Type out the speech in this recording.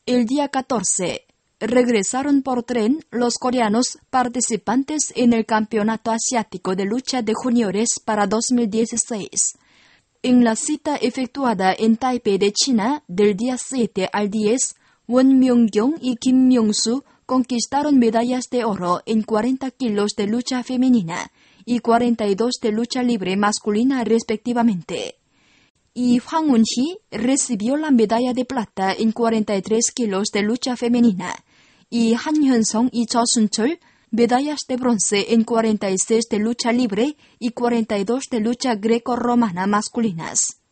El día 14, regresaron por tren los coreanos participantes en el Campeonato Asiático de Lucha de Juniores para 2016. En la cita efectuada en Taipei de China del día 7 al 10, Won Myung-kyung y Kim Myung-soo conquistaron medallas de oro en 40 kilos de lucha femenina y 42 de lucha libre masculina respectivamente. Y Hwang Un-hee recibió la medalla de plata en 43 kilos de lucha femenina, y Han Hyun-sung y Cho Sun-chol medallas de bronce en 46 de lucha libre y 42 de lucha greco-romana masculinas.